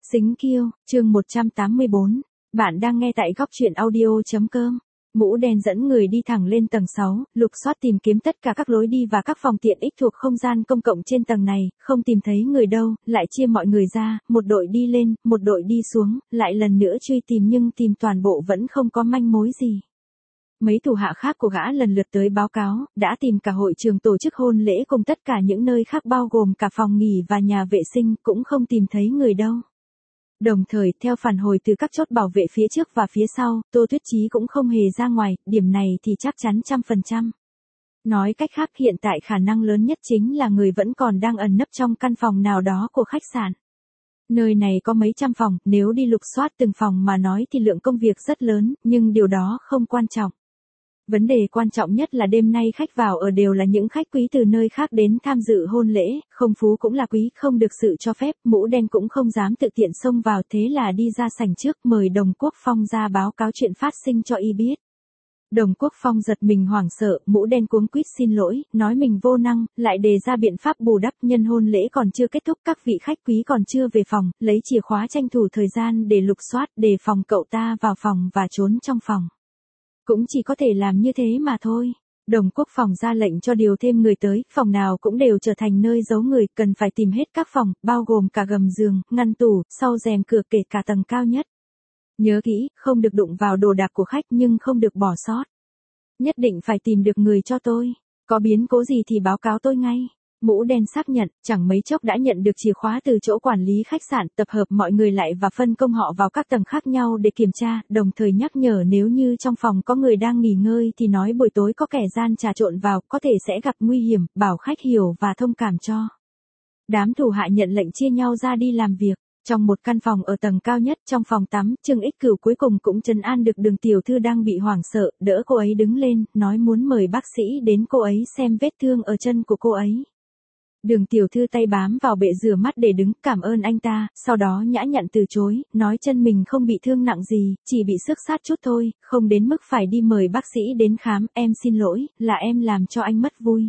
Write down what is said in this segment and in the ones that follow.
Xính Kiêu, chương 184. Bạn đang nghe tại góc truyện audio.com. Mũ đen dẫn người đi thẳng lên tầng 6, lục soát tìm kiếm tất cả các lối đi và các phòng tiện ích thuộc không gian công cộng trên tầng này, không tìm thấy người đâu, lại chia mọi người ra, một đội đi lên, một đội đi xuống, lại lần nữa truy tìm nhưng tìm toàn bộ vẫn không có manh mối gì. Mấy thủ hạ khác của gã lần lượt tới báo cáo, đã tìm cả hội trường tổ chức hôn lễ cùng tất cả những nơi khác bao gồm cả phòng nghỉ và nhà vệ sinh, cũng không tìm thấy người đâu. Đồng thời, theo phản hồi từ các chốt bảo vệ phía trước và phía sau, Tô Tuyết Chí cũng không hề ra ngoài, điểm này thì chắc chắn 100%. Nói cách khác, hiện tại khả năng lớn nhất chính là người vẫn còn đang ẩn nấp trong căn phòng nào đó của khách sạn. Nơi này có mấy trăm phòng, nếu đi lục soát từng phòng mà nói thì lượng công việc rất lớn, nhưng điều đó không quan trọng. Vấn đề quan trọng nhất là đêm nay khách vào ở đều là những khách quý từ nơi khác đến tham dự hôn lễ, không phú cũng là quý, không được sự cho phép, mũ đen cũng không dám tự tiện xông vào, thế là đi ra sảnh trước mời Đồng Quốc Phong ra báo cáo chuyện phát sinh cho y biết. Đồng Quốc Phong giật mình hoảng sợ, mũ đen cuống quýt xin lỗi, nói mình vô năng, lại đề ra biện pháp bù đắp, nhân hôn lễ còn chưa kết thúc, các vị khách quý còn chưa về phòng, lấy chìa khóa tranh thủ thời gian để lục soát, đề phòng cậu ta vào phòng và trốn trong phòng. Cũng chỉ có thể làm như thế mà thôi. Đồng Quốc Phòng ra lệnh cho điều thêm người tới, phòng nào cũng đều trở thành nơi giấu người, cần phải tìm hết các phòng, bao gồm cả gầm giường, ngăn tủ, sau rèm cửa, kể cả tầng cao nhất. Nhớ kỹ, không được đụng vào đồ đạc của khách nhưng không được bỏ sót. Nhất định phải tìm được người cho tôi. Có biến cố gì thì báo cáo tôi ngay. Mũ đen xác nhận, chẳng mấy chốc đã nhận được chìa khóa từ chỗ quản lý khách sạn, tập hợp mọi người lại và phân công họ vào các tầng khác nhau để kiểm tra, đồng thời nhắc nhở nếu như trong phòng có người đang nghỉ ngơi thì nói buổi tối có kẻ gian trà trộn vào, có thể sẽ gặp nguy hiểm, bảo khách hiểu và thông cảm cho. Đám thủ hạ nhận lệnh chia nhau ra đi làm việc. Trong một căn phòng ở tầng cao nhất, trong phòng tắm, Trương Ích Cửu cuối cùng cũng trấn an được Đường tiểu thư đang bị hoảng sợ, đỡ cô ấy đứng lên, nói muốn mời bác sĩ đến cô ấy xem vết thương ở chân của cô ấy. Đường tiểu thư tay bám vào bệ rửa mắt để đứng, cảm ơn anh ta, sau đó nhã nhặn từ chối, nói chân mình không bị thương nặng gì, chỉ bị xước sát chút thôi, không đến mức phải đi mời bác sĩ đến khám, em xin lỗi, là em làm cho anh mất vui.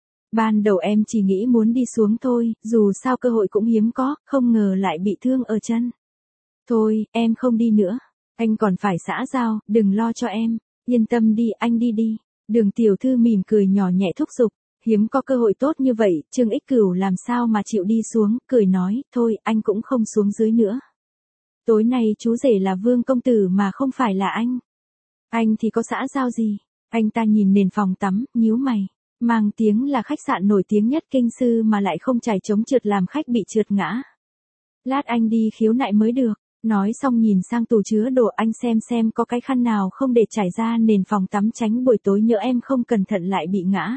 Ban đầu em chỉ nghĩ muốn đi xuống thôi, dù sao cơ hội cũng hiếm có, không ngờ lại bị thương ở chân. Thôi, em không đi nữa, anh còn phải xã giao, đừng lo cho em, yên tâm đi, anh đi đi. Đường tiểu thư mỉm cười nhỏ nhẹ thúc giục. Hiếm có cơ hội tốt như vậy, Trương Ích Cửu làm sao mà chịu đi xuống, cười nói, thôi, anh cũng không xuống dưới nữa. Tối nay chú rể là Vương công tử mà không phải là anh. Anh thì có xã giao gì? Anh ta nhìn nền phòng tắm, nhíu mày. Mang tiếng là khách sạn nổi tiếng nhất kinh sư mà lại không trải chống trượt làm khách bị trượt ngã. Lát anh đi khiếu nại mới được. Nói xong nhìn sang tủ chứa đồ, anh xem có cái khăn nào không để trải ra nền phòng tắm tránh buổi tối nhỡ em không cẩn thận lại bị ngã.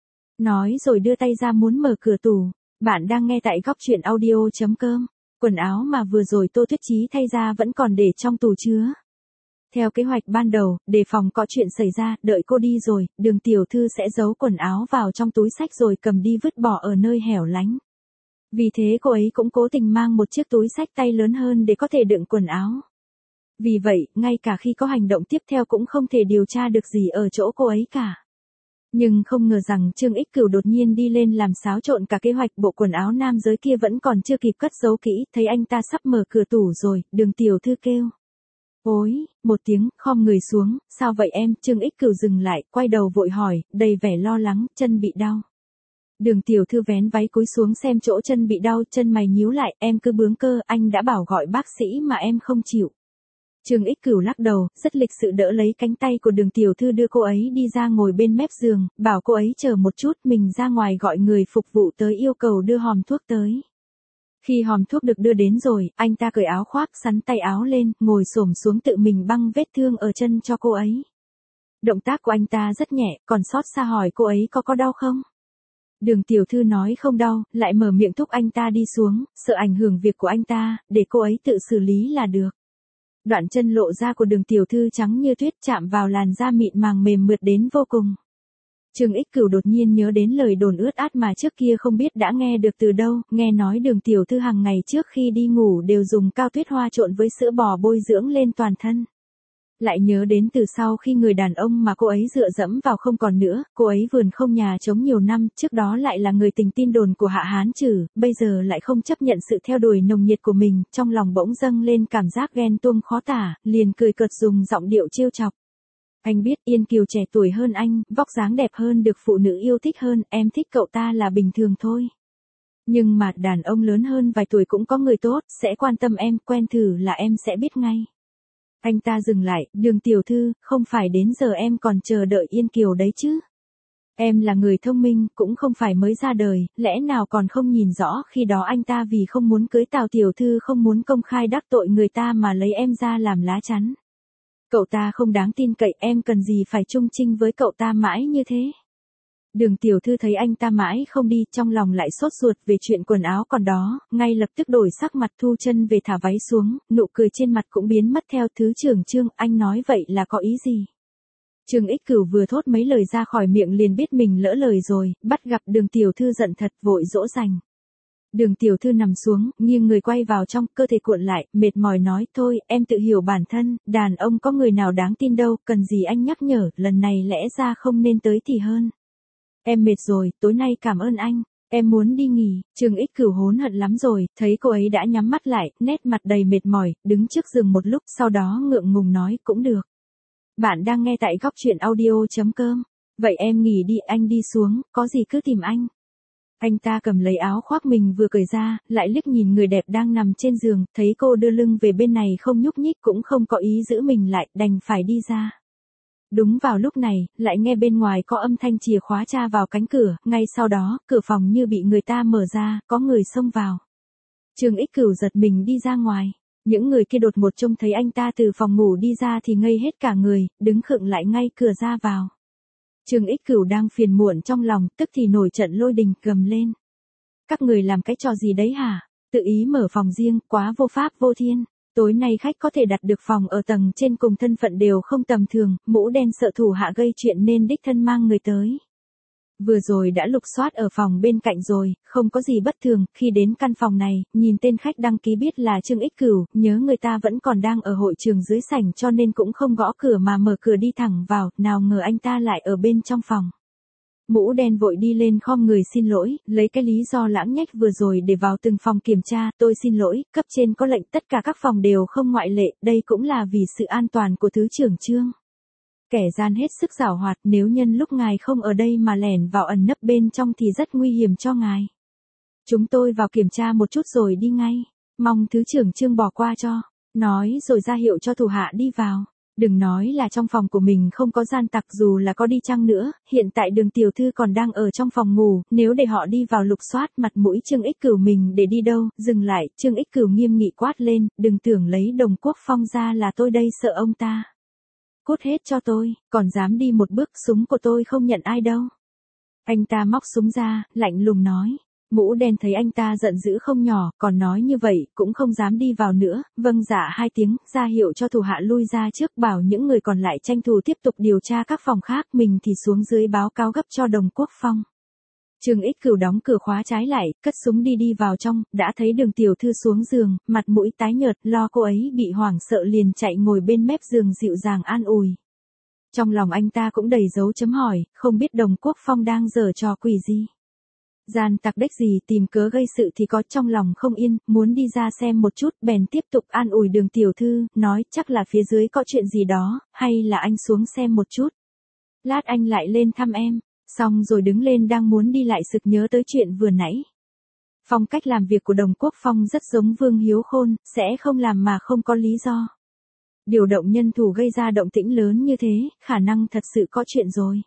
Nói rồi đưa tay ra muốn mở cửa tủ. Bạn đang nghe tại góc truyện audio.com. Quần áo mà vừa rồi Tô Tuyết Chí thay ra vẫn còn để trong tủ chứa. Theo kế hoạch ban đầu, đề phòng có chuyện xảy ra, đợi cô đi rồi, Đường tiểu thư sẽ giấu quần áo vào trong túi xách rồi cầm đi vứt bỏ ở nơi hẻo lánh. Vì thế cô ấy cũng cố tình mang một chiếc túi xách tay lớn hơn để có thể đựng quần áo. Vì vậy, ngay cả khi có hành động tiếp theo cũng không thể điều tra được gì ở chỗ cô ấy cả. Nhưng không ngờ rằng Trương Ích Cửu đột nhiên đi lên làm xáo trộn cả kế hoạch, bộ quần áo nam giới kia vẫn còn chưa kịp cất giấu kỹ, thấy anh ta sắp mở cửa tủ rồi, Đường tiểu thư kêu. Ôi, một tiếng, khom người xuống, sao vậy em? Trương Ích Cửu dừng lại, quay đầu vội hỏi, đầy vẻ lo lắng, chân bị đau. Đường tiểu thư vén váy cúi xuống xem chỗ chân bị đau, chân mày nhíu lại, em cứ bướng cơ, anh đã bảo gọi bác sĩ mà em không chịu. Trương Ích Cửu lắc đầu, rất lịch sự đỡ lấy cánh tay của Đường tiểu thư đưa cô ấy đi ra ngồi bên mép giường, bảo cô ấy chờ một chút, mình ra ngoài gọi người phục vụ tới yêu cầu đưa hòm thuốc tới. Khi hòm thuốc được đưa đến rồi, anh ta cởi áo khoác, xắn tay áo lên, ngồi xổm xuống tự mình băng vết thương ở chân cho cô ấy. Động tác của anh ta rất nhẹ, còn xót xa hỏi cô ấy có đau không? Đường tiểu thư nói không đau, lại mở miệng thúc anh ta đi xuống, sợ ảnh hưởng việc của anh ta, để cô ấy tự xử lý là được. Đoạn chân lộ ra của Đường tiểu thư trắng như tuyết, chạm vào làn da mịn màng mềm mượt đến vô cùng. Trương Ích Cửu đột nhiên nhớ đến lời đồn ướt át mà trước kia không biết đã nghe được từ đâu, nghe nói Đường tiểu thư hàng ngày trước khi đi ngủ đều dùng cao tuyết hoa trộn với sữa bò bôi dưỡng lên toàn thân. Lại nhớ đến từ sau khi người đàn ông mà cô ấy dựa dẫm vào không còn nữa, cô ấy vườn không nhà trống nhiều năm, trước đó lại là người tình tin đồn của Hạ Hán Trử, bây giờ lại không chấp nhận sự theo đuổi nồng nhiệt của mình, trong lòng bỗng dâng lên cảm giác ghen tuông khó tả, liền cười cợt dùng giọng điệu trêu chọc. Anh biết Yên Kiều trẻ tuổi hơn anh, vóc dáng đẹp hơn, được phụ nữ yêu thích hơn, em thích cậu ta là bình thường thôi. Nhưng mà đàn ông lớn hơn vài tuổi cũng có người tốt, sẽ quan tâm em, quen thử là em sẽ biết ngay. Anh ta dừng lại, Đường tiểu thư, không phải đến giờ em còn chờ đợi Yên Kiều đấy chứ. Em là người thông minh, cũng không phải mới ra đời, lẽ nào còn không nhìn rõ khi đó anh ta vì không muốn cưới Tào tiểu thư không muốn công khai đắc tội người ta mà lấy em ra làm lá chắn. Cậu ta không đáng tin cậy, em cần gì phải chung chinh với cậu ta mãi như thế. Đường tiểu thư thấy anh ta mãi không đi, trong lòng lại sốt ruột về chuyện quần áo còn đó, ngay lập tức đổi sắc mặt, thu chân về thả váy xuống, nụ cười trên mặt cũng biến mất theo. Thứ trưởng Trương, anh nói vậy là có ý gì? Trương Ích Cửu vừa thốt mấy lời ra khỏi miệng liền biết mình lỡ lời rồi, bắt gặp Đường tiểu thư giận thật, vội dỗ dành. Đường tiểu thư nằm xuống, nghiêng người quay vào trong, cơ thể cuộn lại, mệt mỏi nói, thôi, em tự hiểu bản thân, đàn ông có người nào đáng tin đâu, cần gì anh nhắc nhở, lần này lẽ ra không nên tới thì hơn. Em mệt rồi, tối nay cảm ơn anh, em muốn đi nghỉ. Trương Ích Cửu hối hận lắm rồi, thấy cô ấy đã nhắm mắt lại, nét mặt đầy mệt mỏi, đứng trước giường một lúc, sau đó ngượng ngùng nói, cũng được. Bạn đang nghe tại góc truyện audio.com. Vậy em nghỉ đi, anh đi xuống, có gì cứ tìm anh. Anh ta cầm lấy áo khoác mình vừa cởi ra, lại liếc nhìn người đẹp đang nằm trên giường, thấy cô đưa lưng về bên này không nhúc nhích cũng không có ý giữ mình lại, đành phải đi ra. Đúng vào lúc này, lại nghe bên ngoài có âm thanh chìa khóa tra vào cánh cửa, ngay sau đó, cửa phòng như bị người ta mở ra, có người xông vào. Trương Ích Cửu giật mình đi ra ngoài. Những người kia đột ngột trông thấy anh ta từ phòng ngủ đi ra thì ngây hết cả người, đứng khựng lại ngay cửa ra vào. Trương Ích Cửu đang phiền muộn trong lòng, tức thì nổi trận lôi đình, gầm lên. Các người làm cái trò gì đấy hả? Tự ý mở phòng riêng, quá vô pháp vô thiên. Tối nay khách có thể đặt được phòng ở tầng trên cùng thân phận đều không tầm thường, mũ đen sợ thủ hạ gây chuyện nên đích thân mang người tới. Vừa rồi đã lục soát ở phòng bên cạnh rồi, không có gì bất thường, khi đến căn phòng này, nhìn tên khách đăng ký biết là Trương Ích Cửu, nhớ người ta vẫn còn đang ở hội trường dưới sảnh cho nên cũng không gõ cửa mà mở cửa đi thẳng vào, nào ngờ anh ta lại ở bên trong phòng. Mũ đen vội đi lên khom người xin lỗi, lấy cái lý do lãng nhách vừa rồi để vào từng phòng kiểm tra, tôi xin lỗi, cấp trên có lệnh tất cả các phòng đều không ngoại lệ, đây cũng là vì sự an toàn của Thứ trưởng Trương. Kẻ gian hết sức giảo hoạt, nếu nhân lúc ngài không ở đây mà lẻn vào ẩn nấp bên trong thì rất nguy hiểm cho ngài. Chúng tôi vào kiểm tra một chút rồi đi ngay, mong Thứ trưởng Trương bỏ qua cho, nói rồi ra hiệu cho thủ hạ đi vào. Đừng nói là trong phòng của mình không có gian tặc, dù là có đi chăng nữa, hiện tại Đường tiểu thư còn đang ở trong phòng ngủ, nếu để họ đi vào lục soát mặt mũi Trương Ích Cửu mình để đi đâu, dừng lại, Trương Ích Cửu nghiêm nghị quát lên, đừng tưởng lấy Đồng Quốc Phong ra là tôi đây sợ ông ta. Cút hết cho tôi, còn dám đi một bước, súng của tôi không nhận ai đâu. Anh ta móc súng ra, lạnh lùng nói. Mũ đen thấy anh ta giận dữ không nhỏ, còn nói như vậy, cũng không dám đi vào nữa, vâng dạ hai tiếng, ra hiệu cho thủ hạ lui ra trước, bảo những người còn lại tranh thủ tiếp tục điều tra các phòng khác, mình thì xuống dưới báo cáo gấp cho Đồng Quốc Phong. Trương Ích Cửu đóng cửa khóa trái lại, cất súng đi vào trong, đã thấy Đường tiểu thư xuống giường, mặt mũi tái nhợt, lo cô ấy bị hoảng sợ liền chạy ngồi bên mép giường dịu dàng an ủi. Trong lòng anh ta cũng đầy dấu chấm hỏi, không biết Đồng Quốc Phong đang giở trò quỷ gì. Gian tặc đếch gì tìm cớ gây sự thì có, trong lòng không yên, muốn đi ra xem một chút, bèn tiếp tục an ủi Đường tiểu thư, nói chắc là phía dưới có chuyện gì đó, hay là anh xuống xem một chút. Lát anh lại lên thăm em. Xong rồi đứng lên đang muốn đi lại sực nhớ tới chuyện vừa nãy. Phong cách làm việc của Đồng Quốc Phong rất giống Vương Hiếu Khôn, sẽ không làm mà không có lý do. Điều động nhân thủ gây ra động tĩnh lớn như thế, khả năng thật sự có chuyện rồi.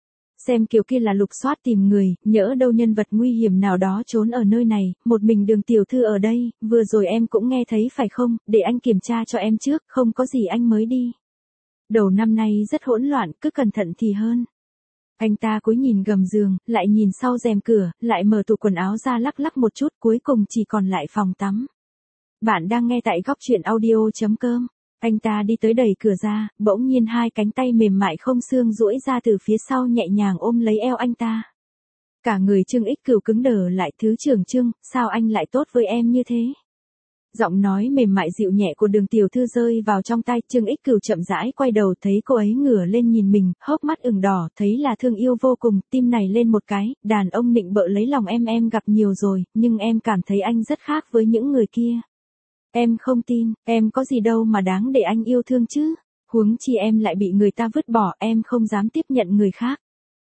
Xem kiểu kia là lục soát tìm người, nhỡ đâu nhân vật nguy hiểm nào đó trốn ở nơi này, một mình Đường tiểu thư ở đây, vừa rồi em cũng nghe thấy phải không, để anh kiểm tra cho em trước, không có gì anh mới đi. Đầu năm nay rất hỗn loạn, cứ cẩn thận thì hơn. Anh ta cúi nhìn gầm giường, lại nhìn sau rèm cửa, lại mở tủ quần áo ra lắc lắc một chút, cuối cùng chỉ còn lại phòng tắm. Bạn đang nghe tại góc truyện audio.com. Anh ta đi tới đẩy cửa ra, bỗng nhiên hai cánh tay mềm mại không xương duỗi ra từ phía sau nhẹ nhàng ôm lấy eo anh ta. Cả người Trương Ích Cửu cứng đờ lại, Thứ trưởng Trương, sao anh lại tốt với em như thế? Giọng nói mềm mại dịu nhẹ của Đường tiểu thư rơi vào trong tai, Trương Ích Cửu chậm rãi quay đầu thấy cô ấy ngửa lên nhìn mình, hốc mắt ửng đỏ, thấy là thương yêu vô cùng, tim này lên một cái, đàn ông nịnh bợ lấy lòng em gặp nhiều rồi, nhưng em cảm thấy anh rất khác với những người kia. Em không tin, em có gì đâu mà đáng để anh yêu thương chứ, huống chi em lại bị người ta vứt bỏ, em không dám tiếp nhận người khác.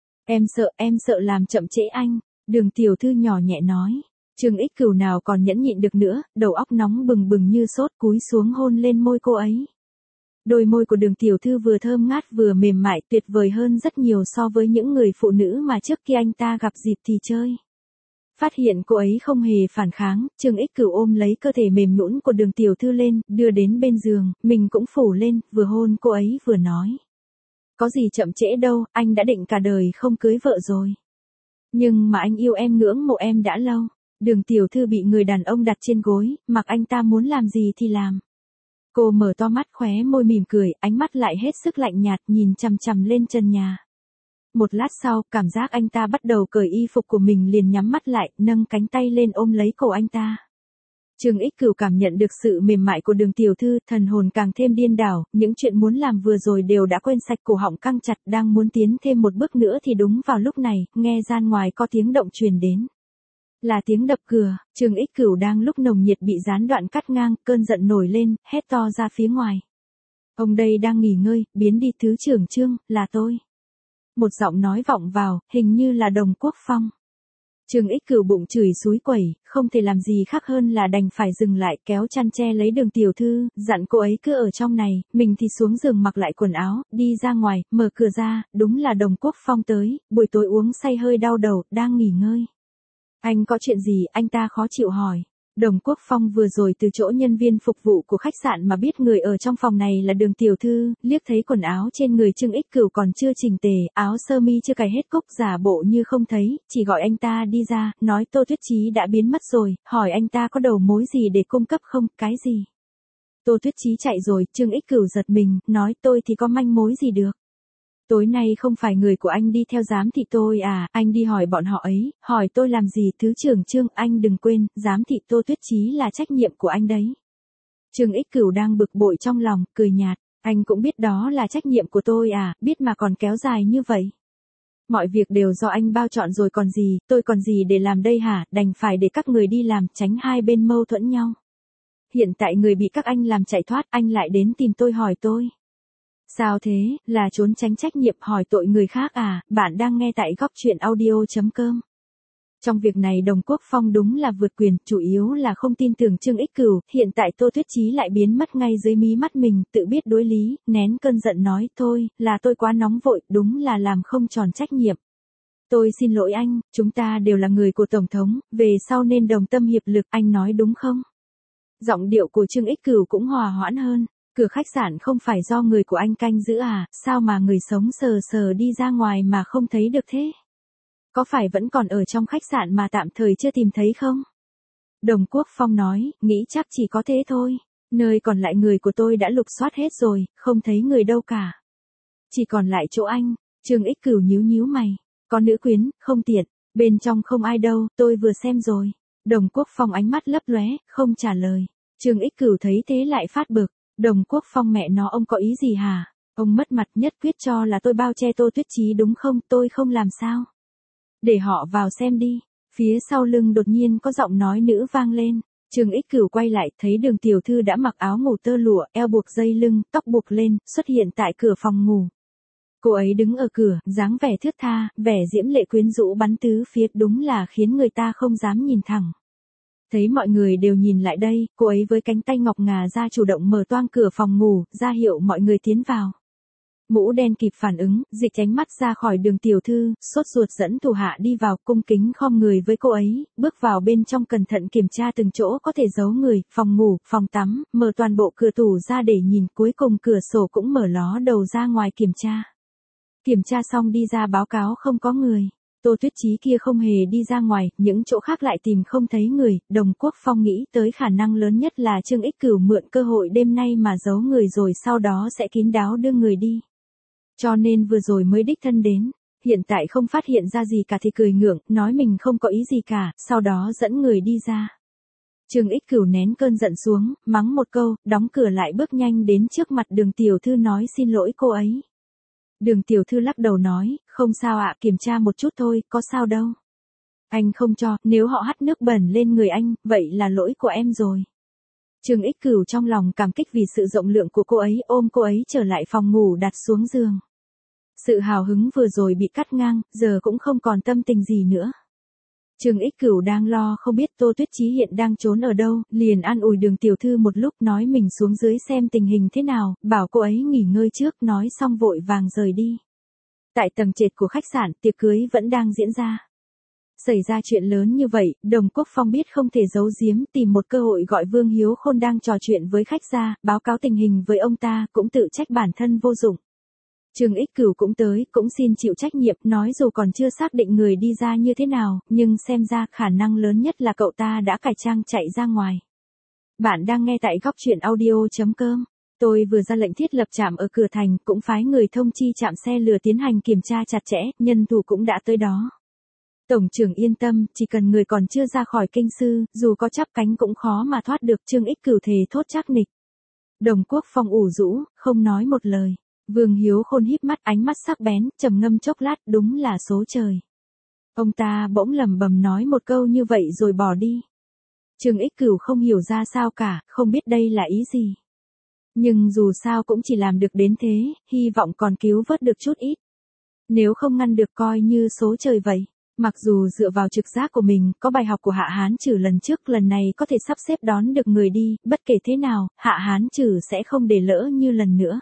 Em sợ làm chậm trễ anh, Đường tiểu thư nhỏ nhẹ nói. Trương Ích Cửu nào còn nhẫn nhịn được nữa, đầu óc nóng bừng bừng như sốt, cúi xuống hôn lên môi cô ấy. Đôi môi của Đường tiểu thư vừa thơm ngát vừa mềm mại, tuyệt vời hơn rất nhiều so với những người phụ nữ mà trước khi anh ta gặp dịp thì chơi. Phát hiện cô ấy không hề phản kháng, Trương Ích Cửu ôm lấy cơ thể mềm nhũn của Đường tiểu thư lên, đưa đến bên giường, mình cũng phủ lên, vừa hôn cô ấy vừa nói. Có gì chậm trễ đâu, anh đã định cả đời không cưới vợ rồi. Nhưng mà anh yêu em, ngưỡng mộ em đã lâu. Đường tiểu thư bị người đàn ông đặt trên gối, mặc anh ta muốn làm gì thì làm. Cô mở to mắt, khóe môi mỉm cười, ánh mắt lại hết sức lạnh nhạt, nhìn chằm chằm lên trần nhà. Một lát sau, cảm giác anh ta bắt đầu cởi y phục của mình, liền nhắm mắt lại, nâng cánh tay lên ôm lấy cổ anh ta. Trương Ích Cửu cảm nhận được sự mềm mại của Đường tiểu thư, thần hồn càng thêm điên đảo, những chuyện muốn làm vừa rồi đều đã quên sạch, cổ họng căng chặt, đang muốn tiến thêm một bước nữa thì đúng vào lúc này, nghe gian ngoài có tiếng động truyền đến. Là tiếng đập cửa, Trương Ích Cửu đang lúc nồng nhiệt bị gián đoạn cắt ngang, cơn giận nổi lên, hét to ra phía ngoài. Ông đây đang nghỉ ngơi, biến đi. Thứ trưởng Trương, là tôi. Một giọng nói vọng vào, hình như là Đồng Quốc Phong. Trương Ích Cửu bụng chửi xúi quẩy, không thể làm gì khác hơn là đành phải dừng lại, kéo chăn che lấy Đường tiểu thư, dặn cô ấy cứ ở trong này, mình thì xuống giường mặc lại quần áo, đi ra ngoài, mở cửa ra, đúng là Đồng Quốc Phong tới, buổi tối uống say hơi đau đầu, đang nghỉ ngơi. Anh có chuyện gì, anh ta khó chịu hỏi. Đồng Quốc Phong vừa rồi từ chỗ nhân viên phục vụ của khách sạn mà biết người ở trong phòng này là Đường tiểu thư, liếc thấy quần áo trên người Trương Ích Cửu còn chưa chỉnh tề, áo sơ mi chưa cài hết cúc, giả bộ như không thấy, chỉ gọi anh ta đi ra, nói Tô Tuyết Chí đã biến mất rồi, hỏi anh ta có đầu mối gì để cung cấp không, cái gì. Tô Tuyết Chí chạy rồi, Trương Ích Cửu giật mình, nói tôi thì có manh mối gì được. Tối nay không phải người của anh đi theo giám thị tôi à, anh đi hỏi bọn họ ấy, hỏi tôi làm gì. Thứ trưởng Trương, anh đừng quên, giám thị Tô Tuyết Chí là trách nhiệm của anh đấy. Trương Ích Cửu đang bực bội trong lòng, cười nhạt, anh cũng biết đó là trách nhiệm của tôi à, biết mà còn kéo dài như vậy. Mọi việc đều do anh bao trọn rồi còn gì, tôi còn gì để làm đây hả, đành phải để các người đi làm, tránh hai bên mâu thuẫn nhau. Hiện tại người bị các anh làm chạy thoát, anh lại đến tìm tôi hỏi tôi. Sao thế, là trốn tránh trách nhiệm hỏi tội người khác à, bạn đang nghe tại góc truyện audio.com. Trong việc này Đồng Quốc Phong đúng là vượt quyền, chủ yếu là không tin tưởng Trương Ích Cửu, hiện tại Tô Tuyết Chí lại biến mất ngay dưới mí mắt mình, tự biết đối lý, nén cơn giận nói, thôi, là tôi quá nóng vội, đúng là làm không tròn trách nhiệm. Tôi xin lỗi anh, chúng ta đều là người của Tổng thống, về sau nên đồng tâm hiệp lực, anh nói đúng không? Giọng điệu của Trương Ích Cửu cũng hòa hoãn hơn. Cửa khách sạn không phải do người của anh canh giữ à, sao mà người sống sờ sờ đi ra ngoài mà không thấy được thế? Có phải vẫn còn ở trong khách sạn mà tạm thời chưa tìm thấy không? Đồng Quốc Phong nói, nghĩ chắc chỉ có thế thôi. Nơi còn lại người của tôi đã lục soát hết rồi, không thấy người đâu cả. Chỉ còn lại chỗ anh. Trương Ích Cửu nhíu nhíu mày. Có nữ quyến, không tiện. Bên trong không ai đâu, tôi vừa xem rồi. Đồng Quốc Phong ánh mắt lấp lóe, không trả lời. Trương Ích Cửu thấy thế lại phát bực. Đồng Quốc Phong mẹ nó, ông có ý gì hả? Ông mất mặt nhất quyết cho là tôi bao che Tô Tuyết Chí đúng không? Tôi không làm sao. Để họ vào xem đi. Phía sau lưng đột nhiên có giọng nói nữ vang lên. Trương Ích Cửu quay lại, thấy Đường tiểu thư đã mặc áo ngủ tơ lụa, eo buộc dây lưng, tóc buộc lên, xuất hiện tại cửa phòng ngủ. Cô ấy đứng ở cửa, dáng vẻ thướt tha, vẻ diễm lệ quyến rũ bắn tứ phía, đúng là khiến người ta không dám nhìn thẳng. Thấy mọi người đều nhìn lại đây, cô ấy với cánh tay ngọc ngà ra chủ động mở toang cửa phòng ngủ, ra hiệu mọi người tiến vào. Mũ đen kịp phản ứng, dịch tránh mắt ra khỏi Đường tiểu thư, sốt ruột dẫn thủ hạ đi vào, cung kính khom người với cô ấy, bước vào bên trong cẩn thận kiểm tra từng chỗ có thể giấu người, phòng ngủ, phòng tắm, mở toàn bộ cửa tủ ra để nhìn, cuối cùng cửa sổ cũng mở ló đầu ra ngoài kiểm tra. Kiểm tra xong đi ra báo cáo không có người. Tô Tuyết Chí kia không hề đi ra ngoài, những chỗ khác lại tìm không thấy người, Đồng Quốc Phong nghĩ tới khả năng lớn nhất là Trương Ích Cửu mượn cơ hội đêm nay mà giấu người rồi sau đó sẽ kín đáo đưa người đi. Cho nên vừa rồi mới đích thân đến, hiện tại không phát hiện ra gì cả thì cười ngượng, nói mình không có ý gì cả, sau đó dẫn người đi ra. Trương Ích Cửu nén cơn giận xuống, mắng một câu, đóng cửa lại bước nhanh đến trước mặt Đường tiểu thư nói xin lỗi cô ấy. Đường tiểu thư lắc đầu nói, không sao ạ, kiểm tra một chút thôi, có sao đâu. Anh không cho, nếu họ hắt nước bẩn lên người anh, vậy là lỗi của em rồi. Trương Ích Cửu trong lòng cảm kích vì sự rộng lượng của cô ấy, ôm cô ấy trở lại phòng ngủ đặt xuống giường. Sự hào hứng vừa rồi bị cắt ngang, giờ cũng không còn tâm tình gì nữa. Trương Ích Cửu đang lo không biết Tô Tuyết Chí hiện đang trốn ở đâu, liền an ủi Đường tiểu thư một lúc, nói mình xuống dưới xem tình hình thế nào, bảo cô ấy nghỉ ngơi trước, nói xong vội vàng rời đi. Tại tầng trệt của khách sạn, tiệc cưới vẫn đang diễn ra. Xảy ra chuyện lớn như vậy, Đồng Quốc Phong biết không thể giấu giếm, tìm một cơ hội gọi Vương Hiếu Khôn đang trò chuyện với khách ra, báo cáo tình hình với ông ta, cũng tự trách bản thân vô dụng. Trương Ích Cửu cũng tới, cũng xin chịu trách nhiệm, nói dù còn chưa xác định người đi ra như thế nào, nhưng xem ra khả năng lớn nhất là cậu ta đã cải trang chạy ra ngoài. Bạn đang nghe tại góc truyện audio.com. Tôi vừa ra lệnh thiết lập trạm ở cửa thành, cũng phái người thông chi trạm xe lửa tiến hành kiểm tra chặt chẽ, nhân thủ cũng đã tới đó. Tổng trưởng yên tâm, chỉ cần người còn chưa ra khỏi kinh sư, dù có chắp cánh cũng khó mà thoát được. Trương Ích Cửu thề thốt chắc nịch. Đồng Quốc Phong ủ rũ, không nói một lời. Vương Hiếu Khôn híp mắt, ánh mắt sắc bén, trầm ngâm chốc lát, đúng là số trời. Ông ta bỗng lẩm bẩm nói một câu như vậy rồi bỏ đi. Trương Ích Cửu không hiểu ra sao cả, không biết đây là ý gì. Nhưng dù sao cũng chỉ làm được đến thế, hy vọng còn cứu vớt được chút ít. Nếu không ngăn được coi như số trời vậy. Mặc dù dựa vào trực giác của mình, có bài học của Hạ Hán Trử lần trước, lần này có thể sắp xếp đón được người đi, bất kể thế nào, Hạ Hán Trử sẽ không để lỡ như lần nữa.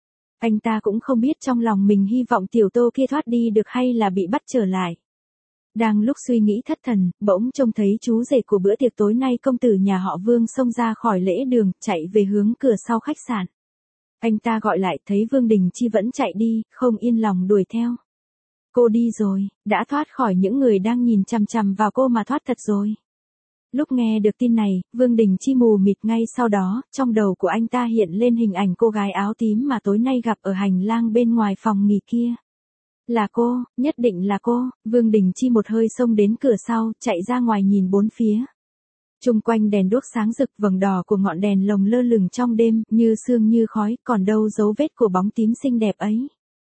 Anh ta cũng không biết trong lòng mình hy vọng tiểu Tô kia thoát đi được hay là bị bắt trở lại. Đang lúc suy nghĩ thất thần, bỗng trông thấy chú rể của bữa tiệc tối nay công tử nhà họ Vương xông ra khỏi lễ đường, chạy về hướng cửa sau khách sạn. Anh ta gọi lại, thấy Vương Đình Chi vẫn chạy đi, không yên lòng đuổi theo. Cô đi rồi, đã thoát khỏi những người đang nhìn chằm chằm vào cô mà thoát thật rồi. Lúc nghe được tin này, Vương Đình Chi mù mịt, ngay sau đó, trong đầu của anh ta hiện lên hình ảnh cô gái áo tím mà tối nay gặp ở hành lang bên ngoài phòng nghỉ kia. Là cô, nhất định là cô. Vương Đình Chi một hơi xông đến cửa sau, chạy ra ngoài nhìn bốn phía. Chung quanh đèn đuốc sáng rực, vầng đỏ của ngọn đèn lồng lơ lửng trong đêm, như sương như khói, còn đâu dấu vết của bóng tím xinh đẹp ấy.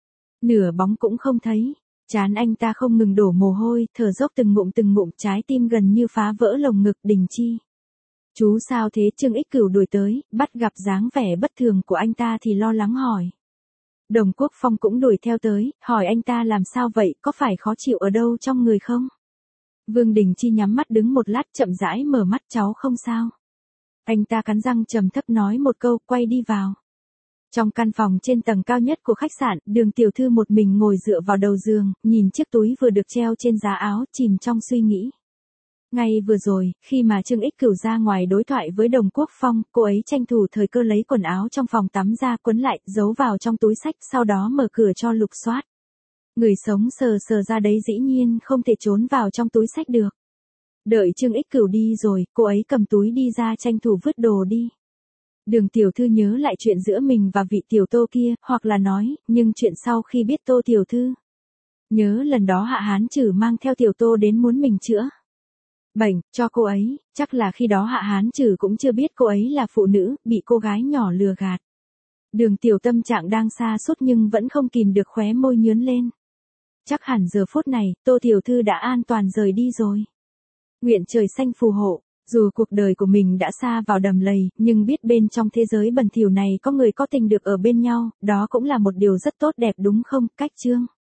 Nửa bóng cũng không thấy. Trán anh ta không ngừng đổ mồ hôi, thở dốc từng ngụm, trái tim gần như phá vỡ lồng ngực. Đình Chi. Chú sao thế? Trương Ích Cửu đuổi tới, bắt gặp dáng vẻ bất thường của anh ta thì lo lắng hỏi. Đồng Quốc Phong cũng đuổi theo tới, hỏi anh ta làm sao vậy, có phải khó chịu ở đâu trong người không? Vương Đình Chi nhắm mắt đứng một lát, chậm rãi mở mắt, cháu không sao. Anh ta cắn răng trầm thấp nói một câu, quay đi vào. Trong căn phòng trên tầng cao nhất của khách sạn, Đường tiểu thư một mình ngồi dựa vào đầu giường, nhìn chiếc túi vừa được treo trên giá áo, chìm trong suy nghĩ. Ngay vừa rồi, khi mà Trương Ích Cửu ra ngoài đối thoại với Đồng Quốc Phong, cô ấy tranh thủ thời cơ lấy quần áo trong phòng tắm ra, quấn lại, giấu vào trong túi xách, sau đó mở cửa cho lục soát. Người sống sờ sờ ra đấy dĩ nhiên không thể trốn vào trong túi xách được. Đợi Trương Ích Cửu đi rồi, cô ấy cầm túi đi ra, tranh thủ vứt đồ đi. Đường tiểu thư nhớ lại chuyện giữa mình và vị tiểu Tô kia, hoặc là nói, nhưng chuyện sau khi biết Tô tiểu thư. Nhớ lần đó Hạ Hán Trử mang theo tiểu Tô đến muốn mình chữa bệnh cho cô ấy, chắc là khi đó Hạ Hán Trử cũng chưa biết cô ấy là phụ nữ, bị cô gái nhỏ lừa gạt. Đường tiểu tâm trạng đang sa sút nhưng vẫn không kìm được khóe môi nhướn lên. Chắc hẳn giờ phút này, Tô tiểu thư đã an toàn rời đi rồi. Nguyện trời xanh phù hộ. Dù cuộc đời của mình đã xa vào đầm lầy, nhưng biết bên trong thế giới bẩn thỉu này có người có tình được ở bên nhau, đó cũng là một điều rất tốt đẹp đúng không? Cách chương